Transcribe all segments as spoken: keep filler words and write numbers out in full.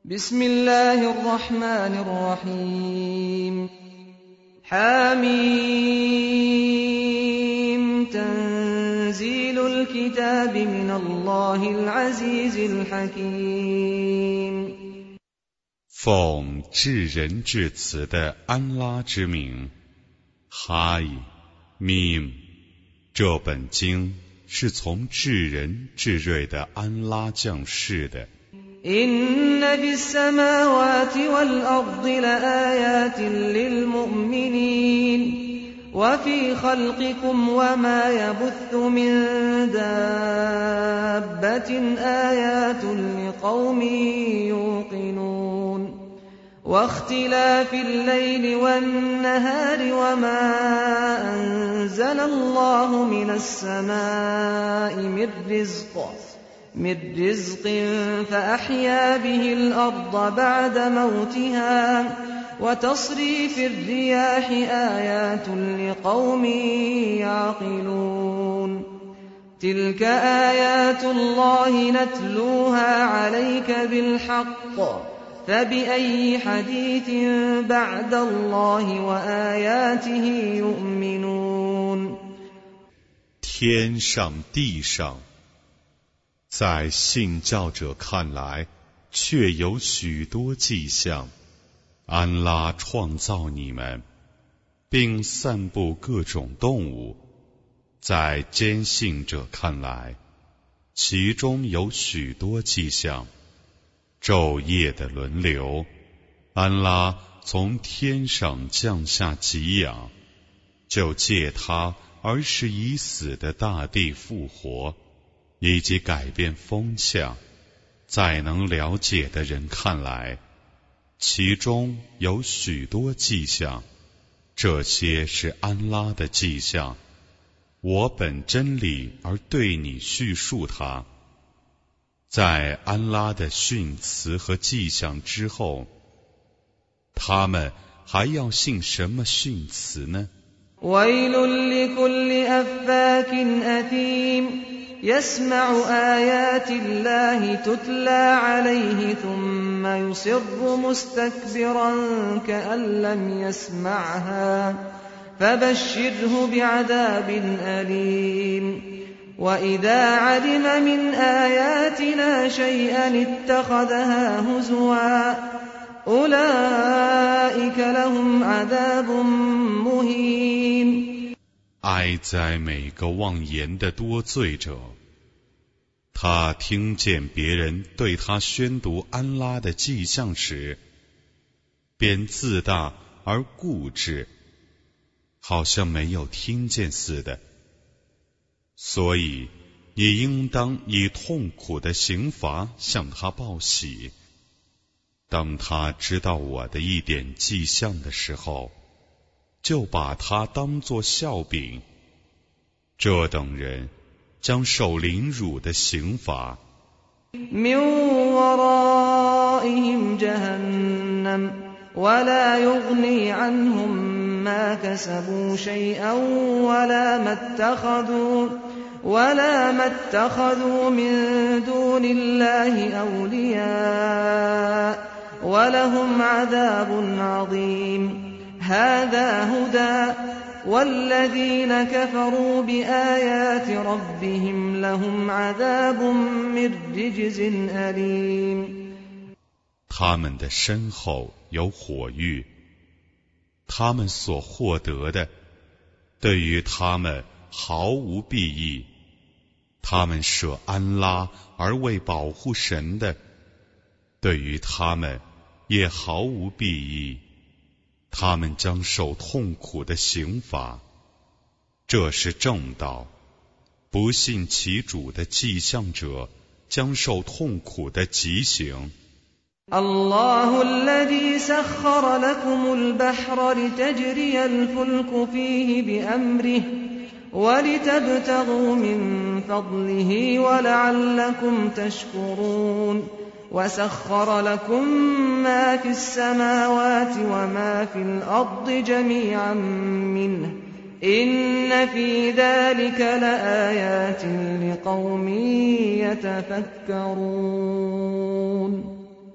بسم الله الرحمن الرحيم حميم تنزيل الكتاب من الله العزيز الحكيم 奉至仁至慈的安拉之名，哈伊密，这本经是从至仁至睿的安拉降世的。 إن في السماوات والأرض لآيات للمؤمنين وفي خلقكم وما يبث من دابة آيات لقوم يوقنون واختلاف الليل والنهار وما أنزل الله من السماء من رزق من رزق فأحيا به الأرض بعد موتها وتصريف الرياح آيات لقوم يعقلون تلك آيات الله نتلوها عليك بالحق فبأي حديث بعد الله وآياته يؤمنون 天上地上，在信教者看来，却有许多迹象。安拉创造你们，并散布各种动物，在坚信者看来，其中有许多迹象。昼夜的轮流，安拉从天上降下给养，就借它而使已死的大地复活，以及改变风向，在能了解的人看来，其中有许多迹象，这些是安拉的迹象。我本真理而对你叙述它。在安拉的训词和迹象之后，他们还要信什么训词呢？ ويل لكل أفاك أثيم يسمع آيات الله تتلى عليه ثم يصر مستكبرا كأن لم يسمعها فبشره بعذاب أليم وإذا علم من آياتنا شيئا اتخذها هزوا أولئك لهم عذاب مهين 哀哉每个妄言的多罪者，他听见别人对他宣读安拉的迹象时，便自大而固执，好像没有听见似的。所以你应当以痛苦的刑罚向他报喜。当他知道我的一点迹象的时候，就把他当作笑柄。这等人将受凌辱的刑罚。 من ورائهم جهنم ولا يغني عنهم ما كسبوا شيئا ولا ما اتخذوا ولا ما اتخذوا من دون الله أولياء ولهم عذاب عظيم هذا هدى والذين كفروا بآيات ربهم لهم عذاب من رجز أليم 他们的身后有火狱，他们所获得的对于他们毫无裨益。他们舍安拉而为保护神的，对于他们也毫无裨益。他们将受痛苦的刑罚，这是正道。不信其主的迹象者将受痛苦的极刑。 الله الذي سخر لكم البحر لتجري الفلك فيه بأمره ولتبتغوا من فضله ولعلكم تشكرون وسخر لكم ما في السماوات وما في الأرض جميعا منه إن في ذلك لآيات لقوم يتفكرون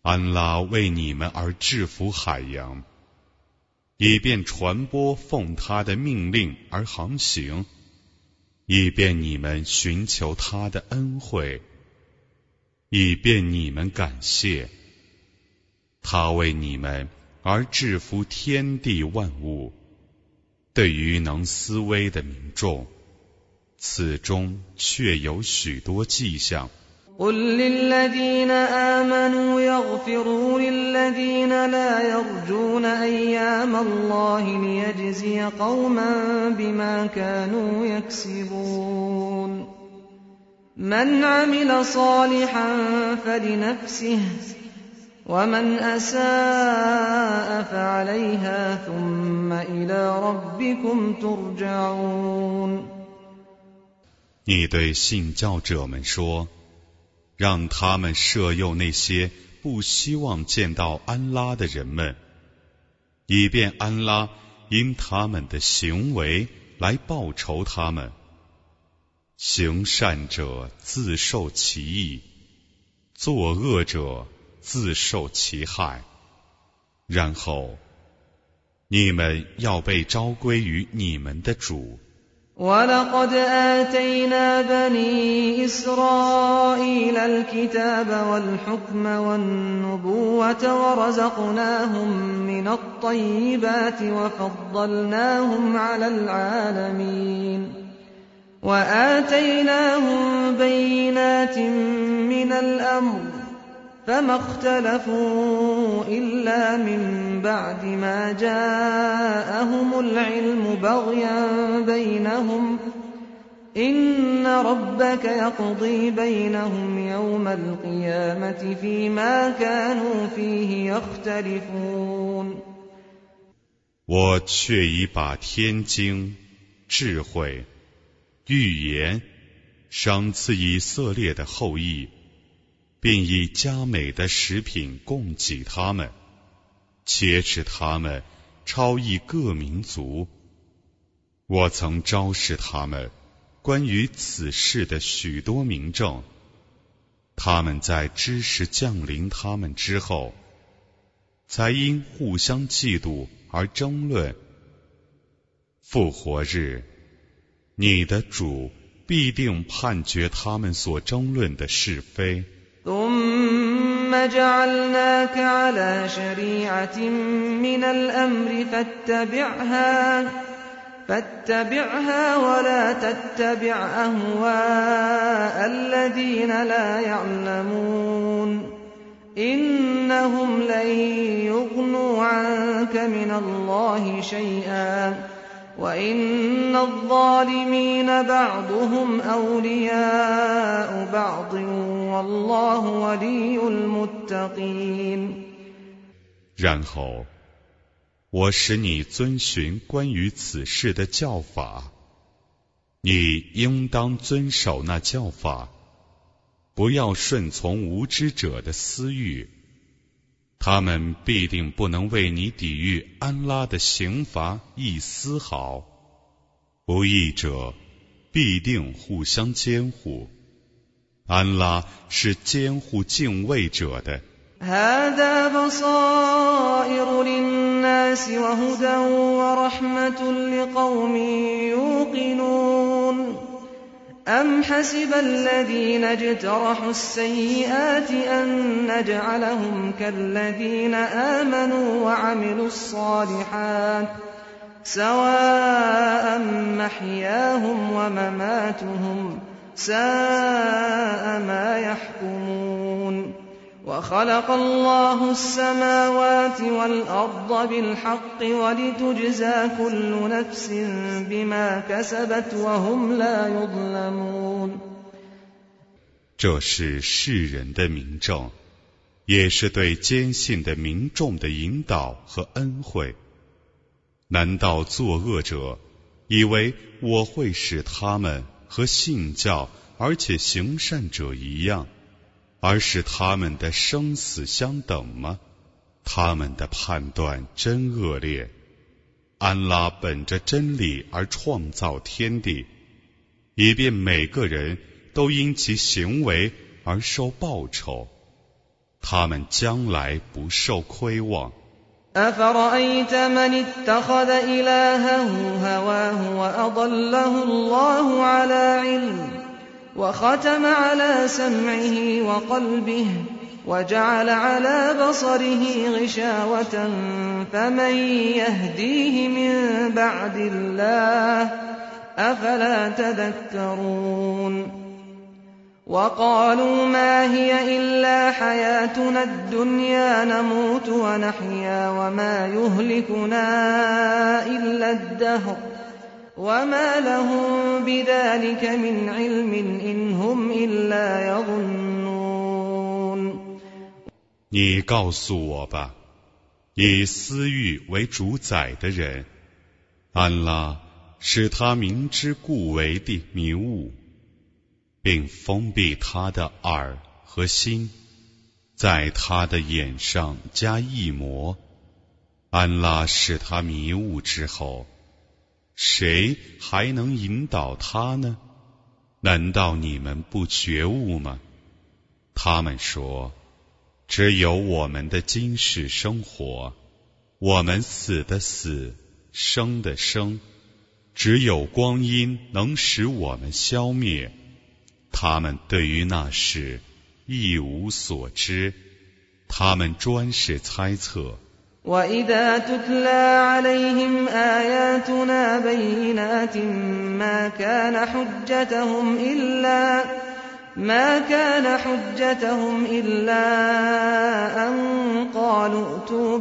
安拉为你们而制服海洋，以便传播奉他的命令而航行，以便你们寻求他的恩惠，以便你们感谢他为你们而制服天地万物。对于能思维的民众，此中确有许多迹象。 قل للذين آمنوا يغفروا للذين لا يرجون أيام الله ليجزي قوما بما كانوا يكسبون من عمل صالحا فلنفسه ومن أساء فعليها ثم إلى ربكم ترجعون。 你对信教者们说，让他们摄诱那些不希望见到安拉的人们，以便安拉因他们的行为来报酬他们。行善者自受其益，作恶者自受其害。然后，你们要被召归于你们的主。 وَلَقَدْ آتَيْنَا بَنِي إِسْرَائِيلَ الْكِتَابَ وَالْحُكْمَ وَالنُّبُوَّةَ وَرَزَقْنَاهُم مِّنَ الطَّيِّبَاتِ وَفَضَّلْنَاهُمْ عَلَى الْعَالَمِينَ وَآتَيْنَاهُم بَيِّنَاتٍ مِّنَ الْأَمْرِ فَمَا اخْتَلَفُوا إِلَّا مِن بَعْدِ مَا جَاءَهُمُ الْعِلْمُ بَغْيًا بَيْنَهُمْ إِنَّ رَبَّكَ يَقْضِي بَيْنَهُمْ يَوْمَ الْقِيَامَةِ فِيمَا كَانُوا فِيهِ يَخْتَلِفُونَ。 我却已把天经、智慧、预言赏赐以色列的后裔，并以佳美的食品供给他们，且使他们超越各民族。我曾昭示他们关于此事的许多明证，他们在知识降临他们之后，才因互相嫉妒而争论。复活日，你的主必定判决他们所争论的是非。 ثم جعلناك على شريعة من الأمر فاتبعها فاتبعها ولا تتبع أهواء الذين لا يعلمون إنهم لن يغنوا عنك من الله شيئا وإن الظالمين بعضهم أولياء بعض والله ولي المتقين。 然后，我使你遵循关于此事的教法，你应当遵守那教法，不要顺从无知者的私欲，他们必定不能为你抵御安拉的刑罚一丝毫。不义者必定互相监护，安拉是监护敬畏者的。 هذا بصائر للناس وهدى ورحمة لقوم يوقنون أم حسب الذين اجترحوا السيئات أن نجعلهم كالذين آمنوا وعملوا الصالحات سواء محياهم ومماتهم ساء ما يحكمون وخلق الله السماوات والأرض بالحق ولتجزى كل نفس بما كسبت وهم لا يظلمون。 这是世人的明证，也是对坚信的民众的引导和恩惠。难道作恶者以为我会使他们和信教而且行善者一样，而使他们的生死相等吗？他们的判断真恶劣。安拉本着真理而创造天地，以便每个人都因其行为而受报酬。 他们将来不受亏望。 أفرأيت من اتخذ إلهه هواه وأضله الله على علم وختم على سمعه وقلبه وجعل على بصره غشاوة فمن يهديه من بعد الله أفلا تذكرون وقالوا ما هي إلا حياتنا الدنيا نموت ونحيا وما يهلكنا إلا الدهر وما لهم بذلك من علم إن هم إلا يظنون。 你告诉我吧，以私欲为主宰的人，安拉使他明知故为的迷雾，并封闭他的耳和心，在他的眼上加一魔。安拉使他迷雾之后，谁还能引导他呢？难道你们不觉悟吗？他们说，只有我们的今世生活，我们死的死，生的生，只有光阴能使我们消灭。他们对于那事一无所知，他们专是猜测。 وَإِذَا تُتْلَى عَلَيْهِمْ آيَاتُنَا بَيِّنَاتٍ مَا كَانَ حُجَّتَهُمْ إِلَّا ما كان حجتهم إلا أن قالوا ائتوا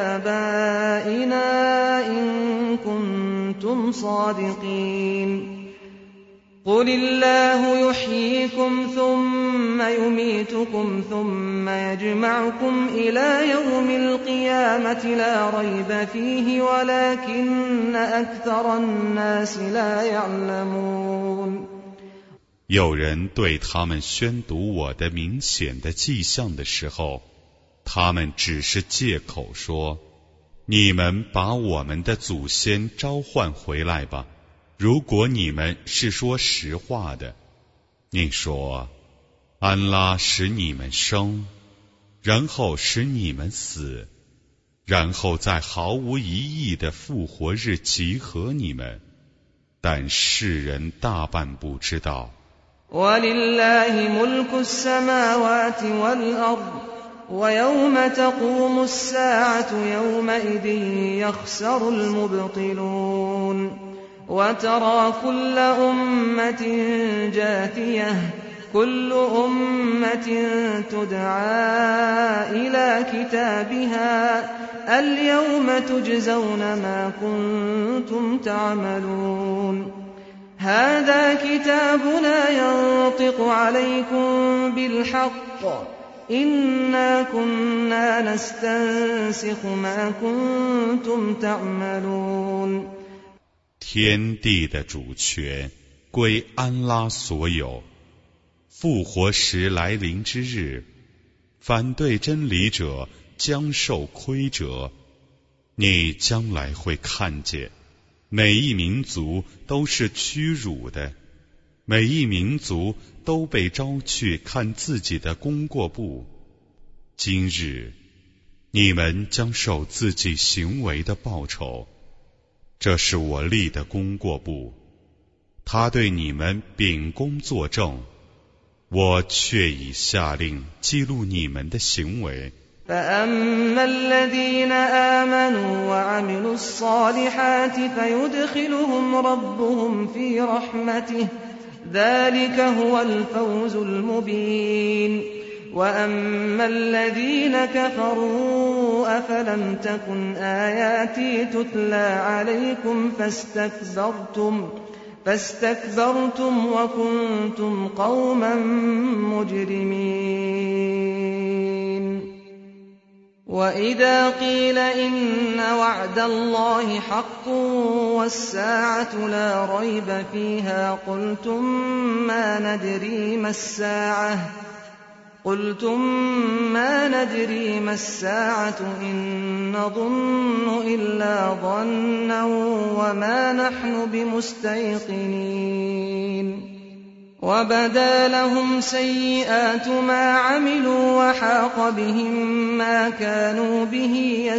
بآبائنا إن كنتم صادقين قل الله يحييكم ثم يميتكم ثم يجمعكم إلى يوم القيامة لا ريب فيه ولكن أكثر الناس لا يعلمون。 有人对他们宣读我的明显的迹象的时候，他们只是借口说，你们把我们的祖先召唤回来吧，如果你们是说实话的。你说，安拉使你们生，然后使你们死，然后在毫无疑义的复活日集合你们，但世人大半不知道。 وَلِلَّهِ مُلْكُ السَّمَاوَاتِ وَالْأَرْضِ وَيَوْمَ تَقُومُ السَّاعَةُ يَوْمَئِذٍ يَخْسَرُ الْمُبْطِلُونَ وَتَرَى كُلَّ أُمَّةٍ جَاثِيَةً كُلُّ أُمَّةٍ تُدْعَى إِلَى كِتَابِهَا الْيَوْمَ تُجْزَوْنَ مَا كُنتُمْ تَعْمَلُونَ هذا كتابنا ينطق عليكم بالحق إنا كنا نستنسخ ما كنتم تعملون。 天地的主权归安拉所有，复活时来临之日，反对真理者将受亏折。你将来会看见，每一民族都是屈辱的，每一民族都被招去看自己的功过簿。今日，你们将受自己行为的报酬。这是我立的功过簿，他对你们秉公作证，我却已下令记录你们的行为。 فأما الذين آمنوا وعملوا الصالحات فيدخلهم ربهم في رحمته ذلك هو الفوز المبين وأما الذين كفروا أفلم تكن آياتي تتلى عليكم فاستكبرتم فاستكبرتم وكنتم قوما مجرمين وَإِذَا قِيلَ إِنَّ وَعْدَ اللَّهِ حَقٌّ وَالسَّاعَةُ لَا رَيْبَ فِيهَا قُلْتُمْ مَا نَدْرِي مَا السَّاعَةُ قُلْتُمْ مَا نَدْرِي مَا السَّاعَةُ إِن نَّظُنُّ إِلَّا ظَنًّا وَمَا نَحْنُ بِمُسْتَيْقِنِينَ وبدا لهم سيئات ما عملوا وحاق بهم ما كانوا به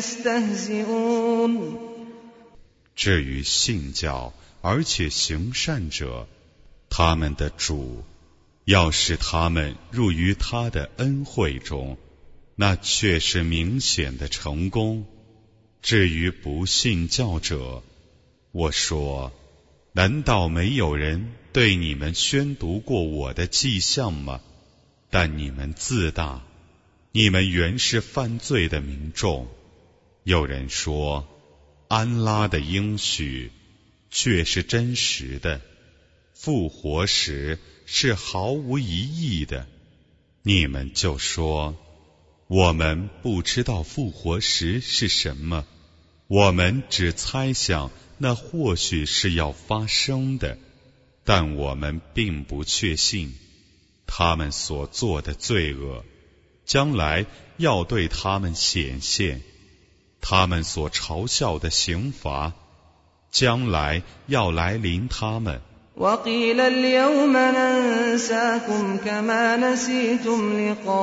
يستهزئون。 至于信教而且行善者，他们的主要使他们入于他的恩惠中，那却是明显的成功。至于不信教者，我说，难道没有人对你们宣读过我的迹象吗？但你们自大，你们原是犯罪的民众。有人说，安拉的应许却是真实的，复活时是毫无疑义的。你们就说，我们不知道复活时是什么，我们只猜想那或许是要发生的，但我们并不确信。他们所做的罪恶将来要对他们显现，他们所嘲笑的刑罚将来要来临他们。 وقيل اليوم ننساكم كما نسيتم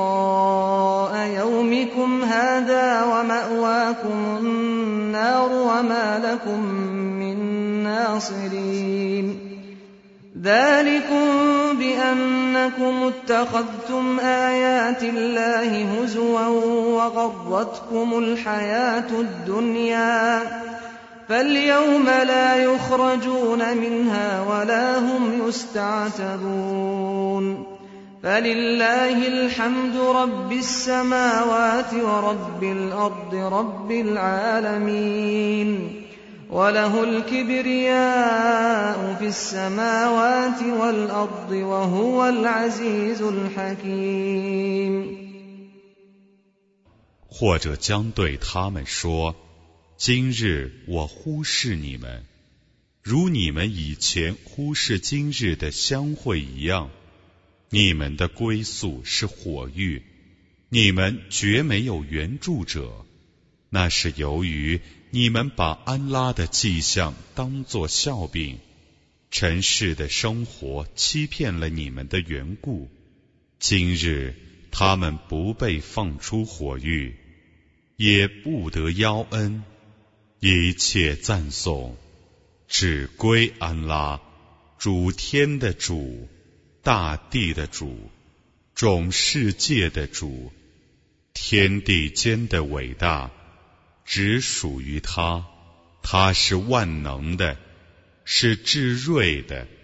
لقاء يومكم هذا ومأواكم النار وما لكم من ناصرين ذلكم بأنكم اتخذتم آيات الله هزوا وغرتكم الحياة الدنيا فاليوم لا يخرجون منها ولا هم يستعتبون فلله الحمد رب السماوات ورب الأرض رب العالمين وله الكبرياء في السماوات والأرض وهو العزيز الحكيم。 或者将对他们说，今日我忽视你们，如你们以前忽视今日的相会一样。你们的归宿是火狱，你们绝没有援助者，那是由于你们把安拉的迹象当作笑柄，尘世的生活欺骗了你们的缘故。今日他们不被放出火狱，也不得邀恩，一切赞颂只归安拉，主天的主，大地的主，众世界的主，天地间的伟大只属于他，他是万能的，是至睿的。